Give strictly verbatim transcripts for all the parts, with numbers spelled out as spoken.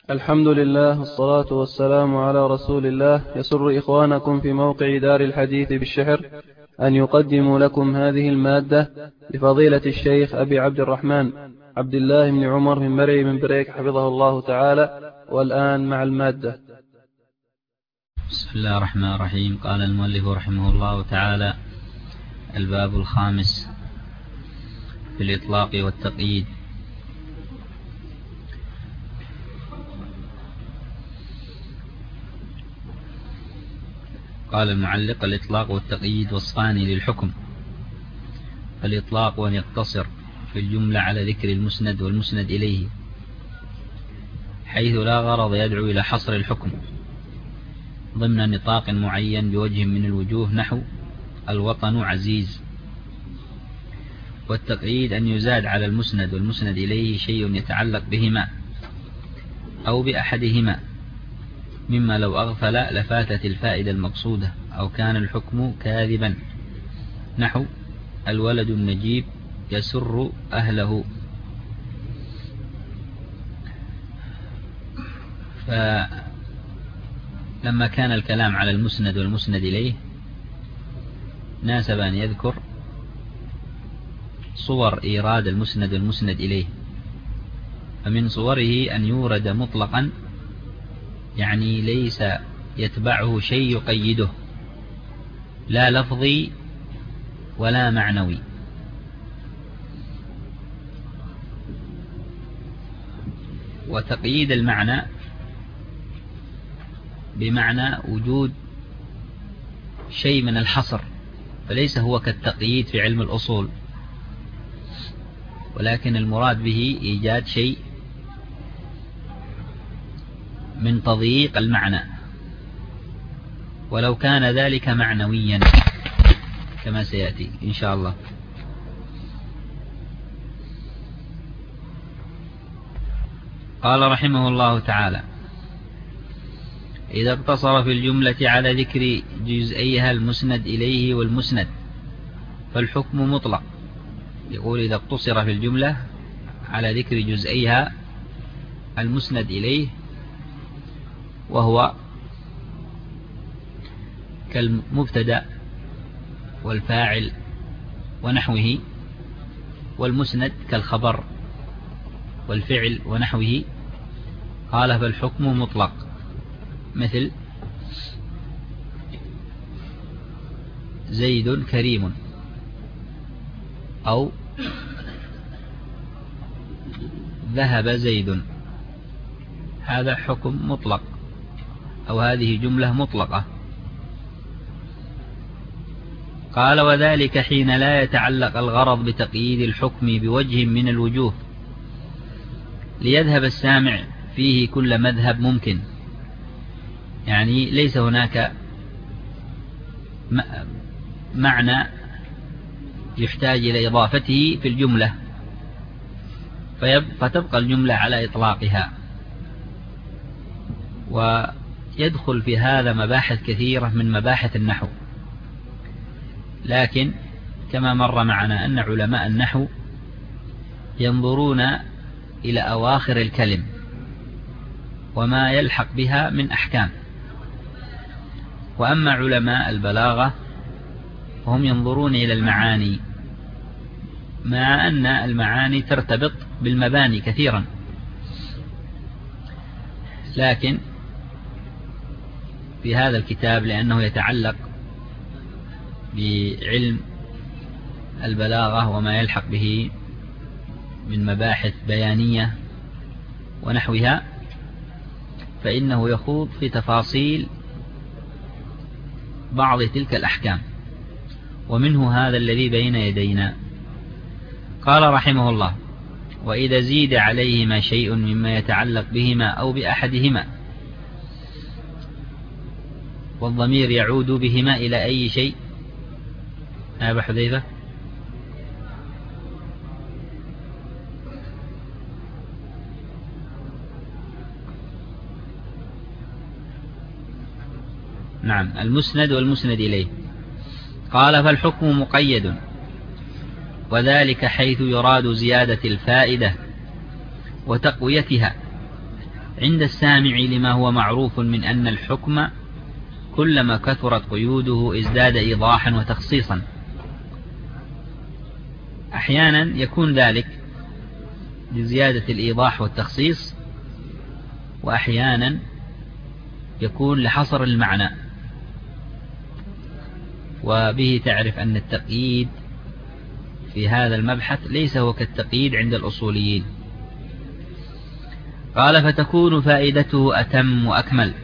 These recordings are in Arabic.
الحمد لله والصلاة والسلام على رسول الله. يسر إخوانكم في موقع دار الحديث بالشحر أن يقدموا لكم هذه المادة لفضيلة الشيخ أبي عبد الرحمن عبد الله بن عمر من مرعي من بريك حفظه الله تعالى. والآن مع المادة. بسم الله الرحمن الرحيم. قال المؤلف رحمه الله تعالى: الباب الخامس في الإطلاق والتقييد. قال المعلق: الإطلاق والتقييد وصفان للحكم. فالإطلاق أن يقتصر في الجملة على ذكر المسند والمسند إليه، حيث لا غرض يدعو إلى حصر الحكم ضمن نطاق معين بوجه من الوجوه، نحو الوطن عزيز. والتقييد أن يزاد على المسند والمسند إليه شيء يتعلق بهما أو بأحدهما، مما لو أغفل لفاتت الفائدة المقصودة أو كان الحكم كاذبا، نحو الولد النجيب يسر أهله. فلما كان الكلام على المسند والمسند إليه ناسب أن يذكر صور إيراد المسند والمسند إليه. فمن صوره أن يورد مطلقا، يعني ليس يتبعه شيء يقيده، لا لفظي ولا معنوي. وتقييد المعنى بمعنى وجود شيء من الحصر، فليس هو كالتقييد في علم الأصول، ولكن المراد به إيجاد شيء من تضييق المعنى، ولو كان ذلك معنويا كما سيأتي إن شاء الله. قال رحمه الله تعالى: إذا اقتصر في الجملة على ذكر جزئيها المسند إليه والمسند فالحكم مطلق. يقول: إذا اقتصر في الجملة على ذكر جزئيها المسند إليه، وهو كالمبتدأ والفاعل ونحوه، والمسند كالخبر والفعل ونحوه، قال فالحكم مطلق، مثل زيد كريم، أو ذهب زيد. هذا حكم مطلق، أو هذه جملة مطلقة. قال: وذلك حين لا يتعلق الغرض بتقييد الحكم بوجه من الوجوه، ليذهب السامع فيه كل مذهب ممكن. يعني ليس هناك معنى يحتاج إلى إضافته في الجملة، فتبقى الجملة على إطلاقها. ويدخل في هذا مباحث كثيرة من مباحث النحو، لكن كما مر معنا أن علماء النحو ينظرون إلى أواخر الكلم وما يلحق بها من أحكام، وأما علماء البلاغة هم ينظرون إلى المعاني، مع أن المعاني ترتبط بالمباني كثيرا، لكن في هذا الكتاب لأنه يتعلق بعلم البلاغة وما يلحق به من مباحث بيانية ونحوها، فإنه يخوض في تفاصيل بعض تلك الأحكام، ومنه هذا الذي بين يدينا. قال رحمه الله: وإذا زيد عليهما شيء مما يتعلق بهما أو بأحدهما، والضمير يعود بهما إلى أي شيء؟ أبا حذيفة. نعم، المسند والمسند إليه. قال: فالحكم مقيد، وذلك حيث يراد زيادة الفائدة وتقويتها عند السامع لما هو معروف من أن الحكم كلما كثرت قيوده ازداد إيضاحا وتخصيصا. أحيانا يكون ذلك لزيادة الإيضاح والتخصيص، وأحيانا يكون لحصر المعنى، وبه تعرف أن التقييد في هذا المبحث ليس هو كالتقييد عند الأصوليين. قال فتكون فائدته أتم وأكمل.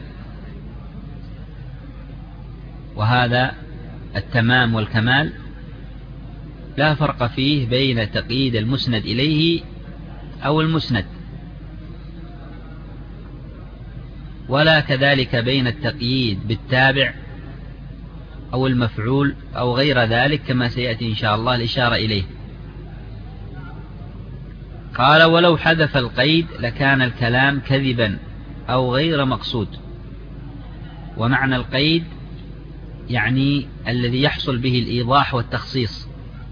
وهذا التمام والكمال لا فرق فيه بين تقييد المسند إليه أو المسند، ولا كذلك بين التقييد بالتابع أو المفعول أو غير ذلك، كما سيأتي إن شاء الله الإشارة إليه. قال ولو حذف القيد لكان الكلام كذبا أو غير مقصود. ومعنى القيد يعني الذي يحصل به الإيضاح والتخصيص،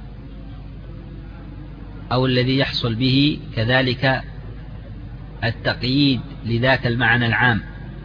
أو الذي يحصل به كذلك التقييد لذاك المعنى العام.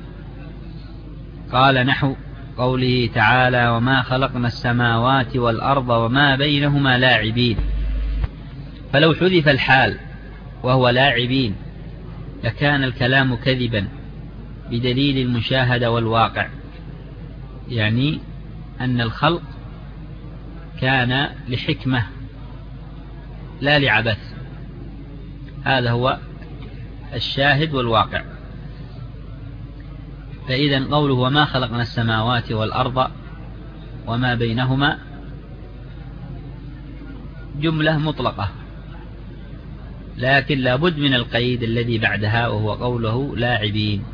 قال نحو قوله تعالى وما خلقنا السماوات والأرض وما بينهما لاعبين. فلو حذف الحال وهو لاعبين لكان الكلام كذبا بدليل المشاهدة والواقع، يعني أن الخلق كان لحكمة لا لعبث. هذا هو الشاهد والواقع. فإذا قوله وما خلقنا السماوات والأرض وما بينهما جملة مطلقة، لكن لابد من القيد الذي بعدها وهو قوله لاعبين.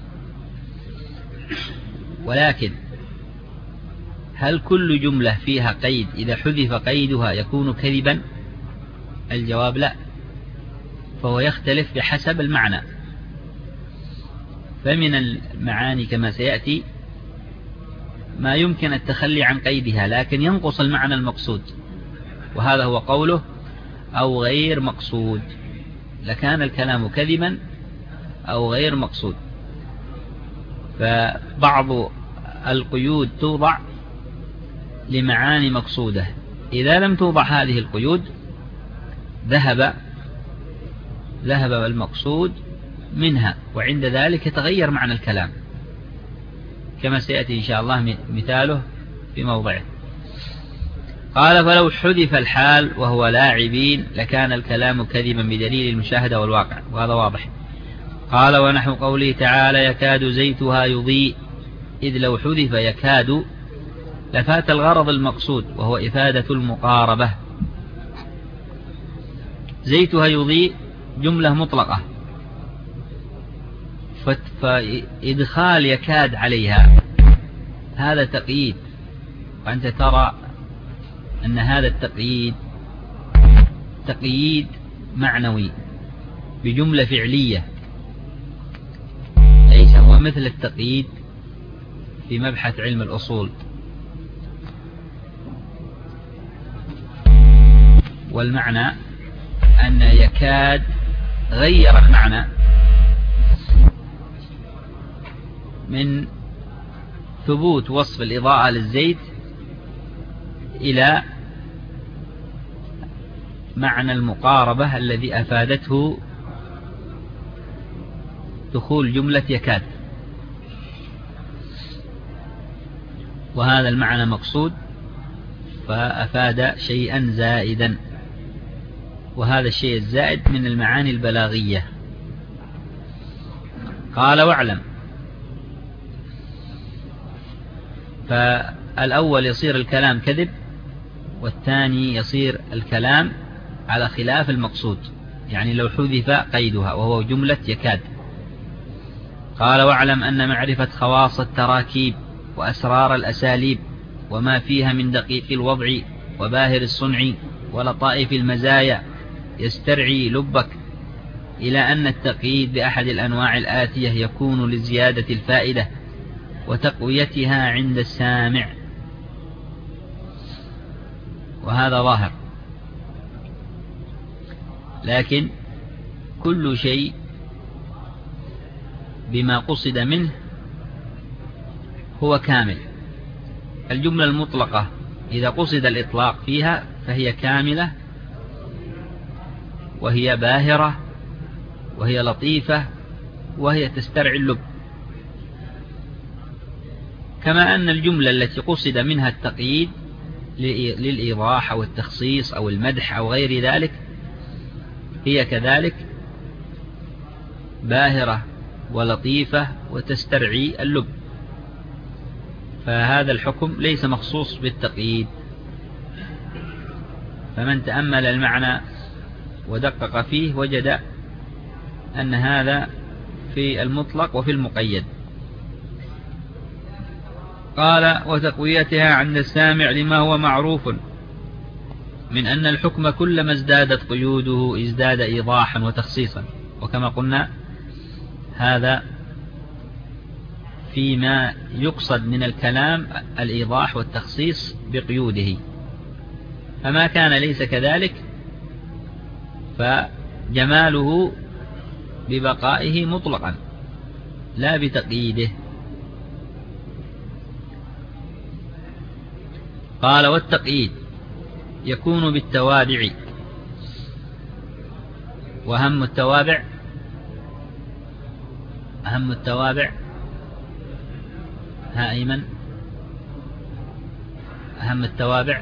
ولكن هل كل جملة فيها قيد إذا حذف قيدها يكون كذبا؟ الجواب لا، فهو يختلف بحسب المعنى. فمن المعاني كما سيأتي ما يمكن التخلي عن قيدها لكن ينقص المعنى المقصود، وهذا هو قوله أو غير مقصود، لكان الكلام كذبا أو غير مقصود. فبعض القيود توضع لمعاني مقصودة، إذا لم توضع هذه القيود ذهب ذهب المقصود منها، وعند ذلك يتغير معنى الكلام، كما سيأتي إن شاء الله مثاله في موضعه. قال فلو حذف الحال وهو لاعبين لكان الكلام كذبا بدليل المشاهدة والواقع، وهذا واضح. قال ونحو قوله تعالى يكاد زيتها يضيء، إذ لو حذف يكاد لفات الغرض المقصود وهو إفادة المقاربة. زيتها يضيء جملة مطلقة، فإدخال يكاد عليها هذا تقييد، وأنت ترى أن هذا التقييد تقييد معنوي بجملة فعلية، ليس هو مثل التقييد في مبحث علم الأصول. والمعنى أن يكاد غير المعنى من ثبوت وصف الإضاءة للزيت إلى معنى المقاربة الذي أفادته دخول جملة يكاد، وهذا المعنى مقصود فأفاد شيئا زائدا، وهذا الشيء الزائد من المعاني البلاغية. قال واعلم، فالأول يصير الكلام كذب، والثاني يصير الكلام على خلاف المقصود، يعني لو حذف قيدها وهو جملة يكاد. قال واعلم أن معرفة خواص التراكيب وأسرار الأساليب وما فيها من دقيق الوضع وباهر الصنع ولطائف المزايا يسترعي لبك إلى أن التقييد بأحد الأنواع الآتية يكون لزيادة الفائدة وتقويتها عند السامع، وهذا ظاهر. لكن كل شيء بما قصد منه هو كامل. الجملة المطلقة إذا قصد الإطلاق فيها فهي كاملة، وهي باهرة، وهي لطيفة، وهي تسترعي اللب. كما أن الجملة التي قصد منها التقييد للإيضاح أو التخصيص أو المدح أو غير ذلك هي كذلك باهرة ولطيفة وتسترعي اللب. فهذا الحكم ليس مخصوص بالتقييد. فمن تأمل المعنى ودقق فيه وجد أن هذا في المطلق وفي المقيد. قال: وتقويتها عند السامع لما هو معروف من أن الحكم كلما ازدادت قيوده ازداد إيضاحا وتخصيصا. وكما قلنا هذا فيما يقصد من الكلام الإيضاح والتخصيص بقيوده، فما كان ليس كذلك فجماله ببقائه مطلقا لا بتقييده. قال: والتقييد يكون بالتوابع. وأهم التوابع أهم التوابع ها أيمن أهم التوابع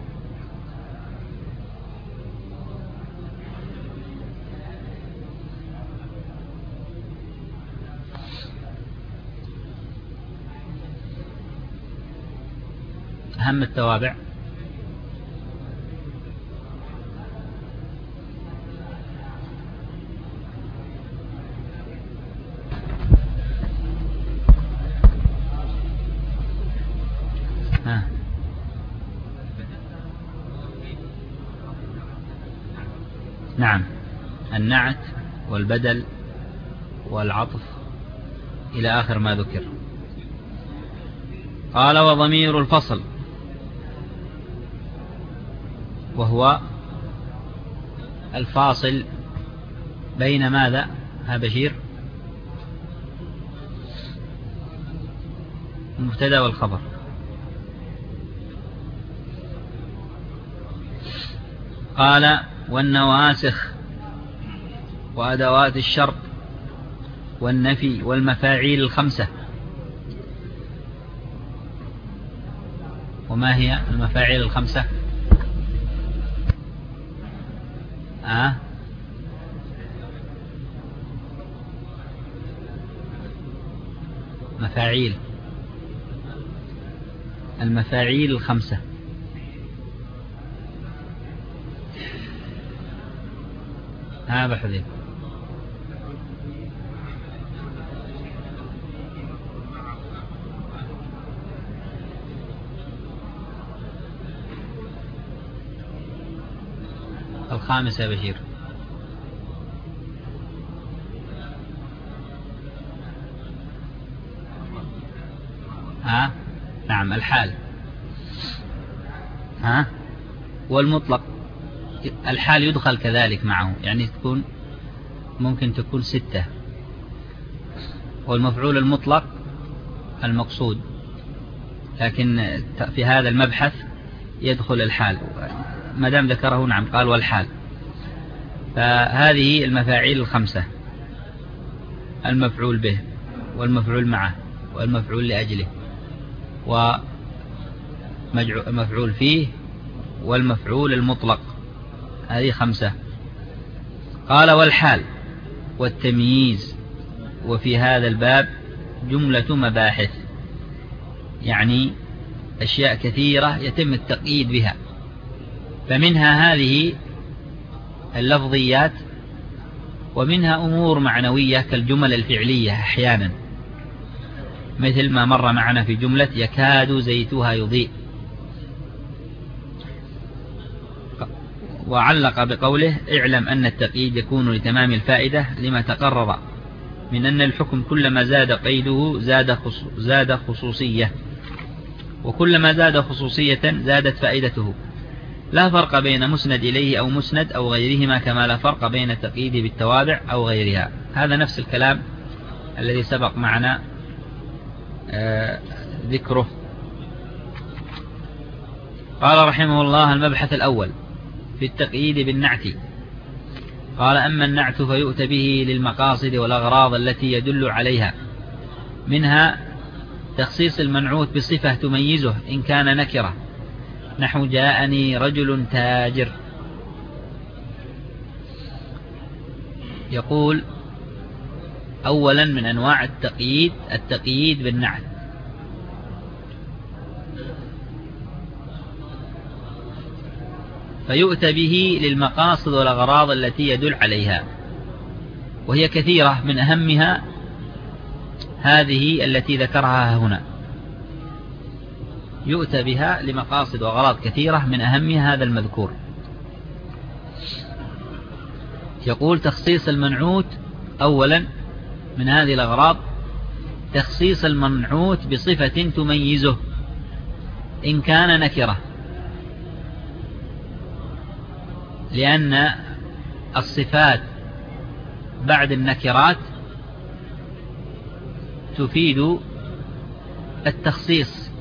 أهم التوابع ها. نعم، النعت والبدل والعطف إلى آخر ما ذكر. قال: وضمير الفصل وهو الفاصل بين ماذا ها بشير؟ المبتدأ والخبر. قال: والنواسخ وأدوات الشرط والنفي والمفاعيل الخمسة. وما هي المفاعيل الخمسة؟ آه؟ مفاعيل المفاعيل الخمسة. ها بحذيف. الخامس يا بشير. ها نعم الحال. ها والمطلق الحال يدخل كذلك معه، يعني تكون ممكن تكون ستة. والمفعول المطلق المقصود، لكن في هذا المبحث يدخل الحال ما دام ذكره. نعم قال والحال. فهذه المفاعيل الخمسة: المفعول به والمفعول معه والمفعول لأجله ومفعول فيه والمفعول المطلق. هذه خمسة. قال: والحال والتمييز. وفي هذا الباب جملة مباحث، يعني أشياء كثيرة يتم التقييد بها. فمنها هذه اللفظيات، ومنها أمور معنوية كالجمل الفعلية أحيانا، مثل ما مر معنا في جملة يكاد زيتها يضيء. وعلق بقوله: اعلم أن التقييد يكون لتمام الفائدة لما تقرر من أن الحكم كلما زاد قيده زاد زاد خصوصية، وكلما زاد خصوصية زادت فائدته. لا فرق بين مسند إليه أو مسند أو غيرهما، كما لا فرق بين التقييد بالتوابع أو غيرها. هذا نفس الكلام الذي سبق معنا آه ذكره. قال رحمه الله: المبحث الأول في التقييد بالنعت. قال: أما النعت فيؤتى به للمقاصد والأغراض التي يدل عليها، منها تخصيص المنعوت بصفة تميزه إن كان نكرة، نحو جاءني رجل تاجر. يقول: أولا من أنواع التقييد التقييد بالنعت. فيؤتى به للمقاصد والأغراض التي يدل عليها، وهي كثيرة، من أهمها هذه التي ذكرها هنا. يؤتى بها لمقاصد وأغراض كثيرة، من أهمها هذا المذكور. يقول: تخصيص المنعوت. أولا من هذه الأغراض تخصيص المنعوت بصفة تميزه إن كان نكرة، لأن الصفات بعد النكرات تفيد التخصيص.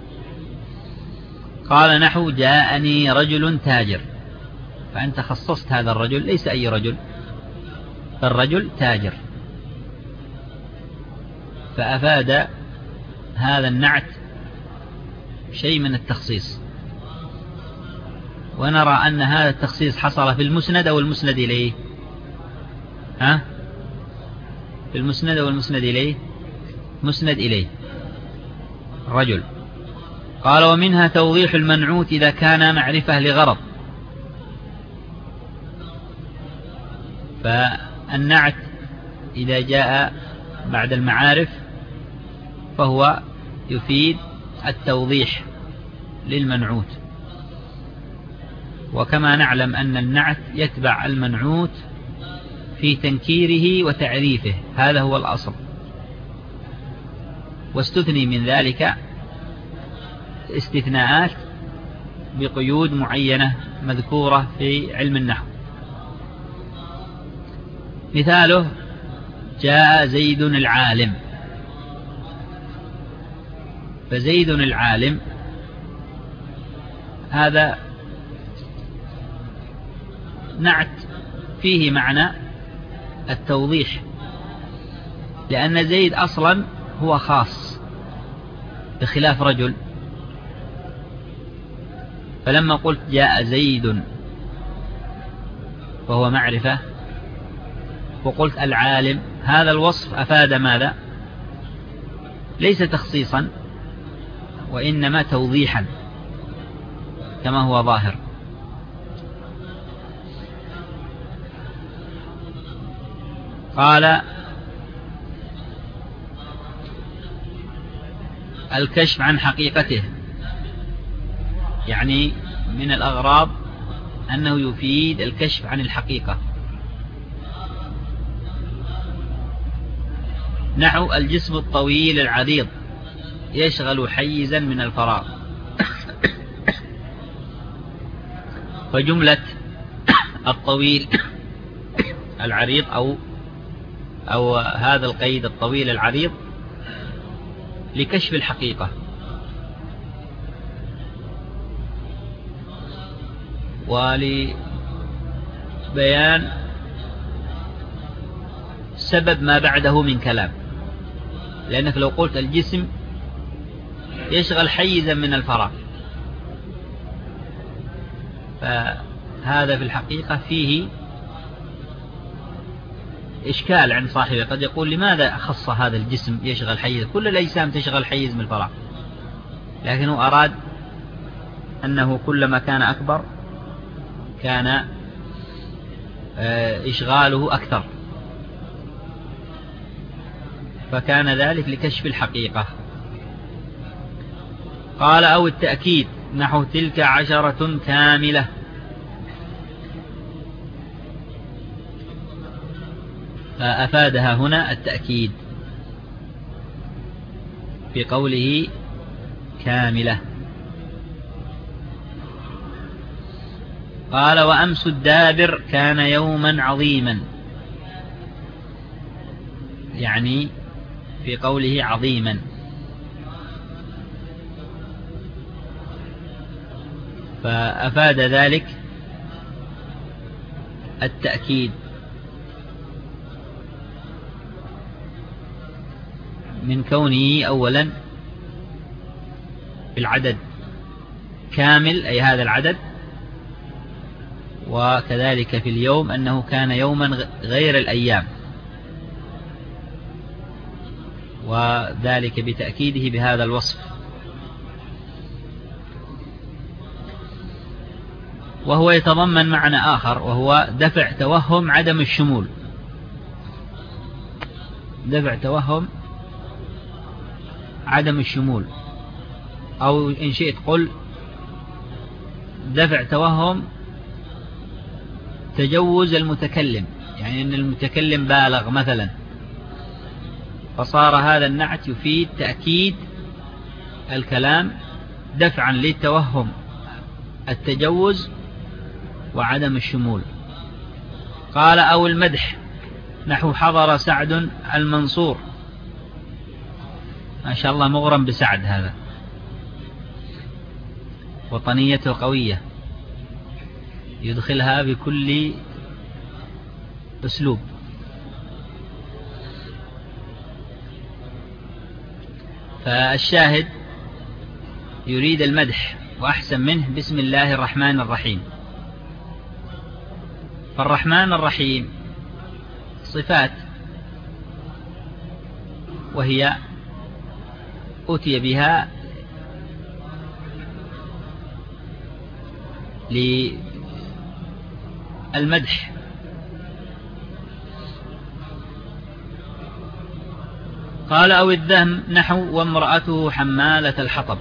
قال: نحو جاءني رجل تاجر، فأنت خصصت هذا الرجل، ليس أي رجل، الرجل تاجر، فأفاد هذا النعت شيء من التخصيص. ونرى أن هذا التخصيص حصل في المسند أو المسند إليه؟ ها؟ في المسند أو المسند إليه؟ مسند إليه رجل. قال: ومنها توضيح المنعوت إذا كان معرفة لغرض. فالنعت إذا جاء بعد المعارف فهو يفيد التوضيح للمنعوت، وكما نعلم أن النعت يتبع المنعوت في تنكيره وتعريفه، هذا هو الأصل. واستثني من ذلك استثناءات بقيود معينة مذكورة في علم النحو. مثاله: جاء زيد العالم. فزيد العالم هذا نعت فيه معنى التوضيح، لأن زيد أصلا هو خاص بخلاف رجل. فلما قلت جاء زيد وهو معرفة، وقلت العالم، هذا الوصف أفاد ماذا؟ ليس تخصيصا، وإنما توضيحا كما هو ظاهر. قال: الكشف عن حقيقته، يعني من الأغراض أنه يفيد الكشف عن الحقيقة. نحو الجسم الطويل العريض يشغل حيزا من الفراغ. فجملة الطويل العريض أو أو هذا القيد الطويل العريض لكشف الحقيقة، ولبيان سبب ما بعده من كلام. لأنك لو قلت الجسم يشغل حيزا من الفراغ، فهذا في الحقيقة فيه إشكال عند صاحبه، قد يقول: لماذا خص هذا الجسم يشغل حيز؟ كل الأجسام تشغل حيز من الفراغ، لكنه أراد أنه كلما كان أكبر كان إشغاله أكثر، فكان ذلك لكشف الحقيقة. قال: أو التأكيد، نحو تلك عشرة كاملة. فأفادها هنا التأكيد في قوله كاملة. قال: وأمس الدابر كان يوما عظيما، يعني في قوله عظيما. فأفاد ذلك التأكيد من كونه أولا العدد كامل، أي هذا العدد، وكذلك في اليوم أنه كان يوما غير الأيام، وذلك بتأكيده بهذا الوصف. وهو يتضمن معنى آخر، وهو دفع توهم عدم الشمول. دفع توهم عدم الشمول، أو إن شئت قل دفع توهم تجوز المتكلم، يعني أن المتكلم بالغ مثلا، فصار هذا النعت يفيد تأكيد الكلام دفعا للتوهم التجوز وعدم الشمول. قال أو المدح، نحو حضر سعد المنصور. ما شاء الله مغرم بسعد، هذا وطنيته قوية يدخلها بكل أسلوب. فالشاهد يريد المدح، وأحسن منه بسم الله الرحمن الرحيم. فالرحمن الرحيم صفات، وهي أتي بها للمدح. قال أو الذم، نحو وامرأته حمالة الحطب.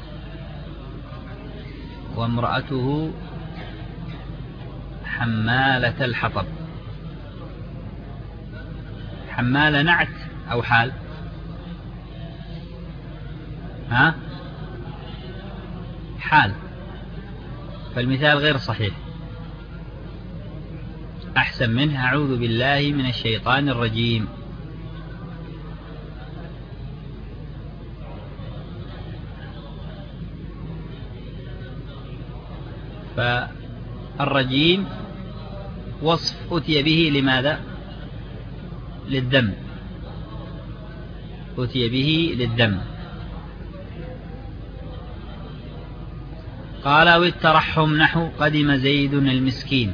وامرأته حمالة الحطب. حمالة نعت أو حال؟ ها؟ حال، فالمثال غير صحيح. أحسن منه أعوذ بالله من الشيطان الرجيم. فالرجيم وصف أتي به لماذا؟ للذم، أتي به للذم. قال أو الترحم، نحو قدم زيد المسكين.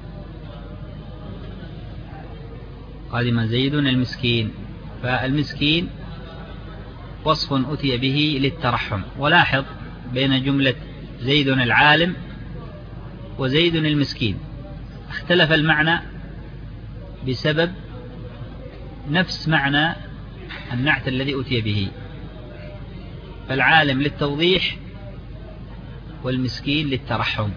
قدم زيد المسكين، فالمسكين وصف أتي به للترحم. ولاحظ بين جملة زيد العالم وزيد المسكين اختلف المعنى بسبب نفس معنى النعت الذي أتي به. فالعالم للتوضيح والمسكين للترحم.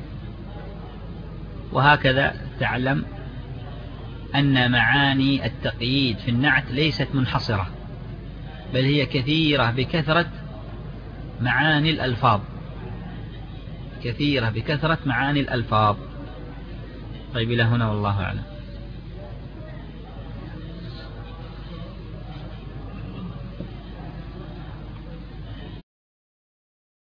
وهكذا تعلم أن معاني التقييد في النعت ليست منحصرة، بل هي كثيرة بكثرة معاني الألفاظ، كثيرة بكثرة معاني الألفاظ. طيب إلى هنا والله أعلم.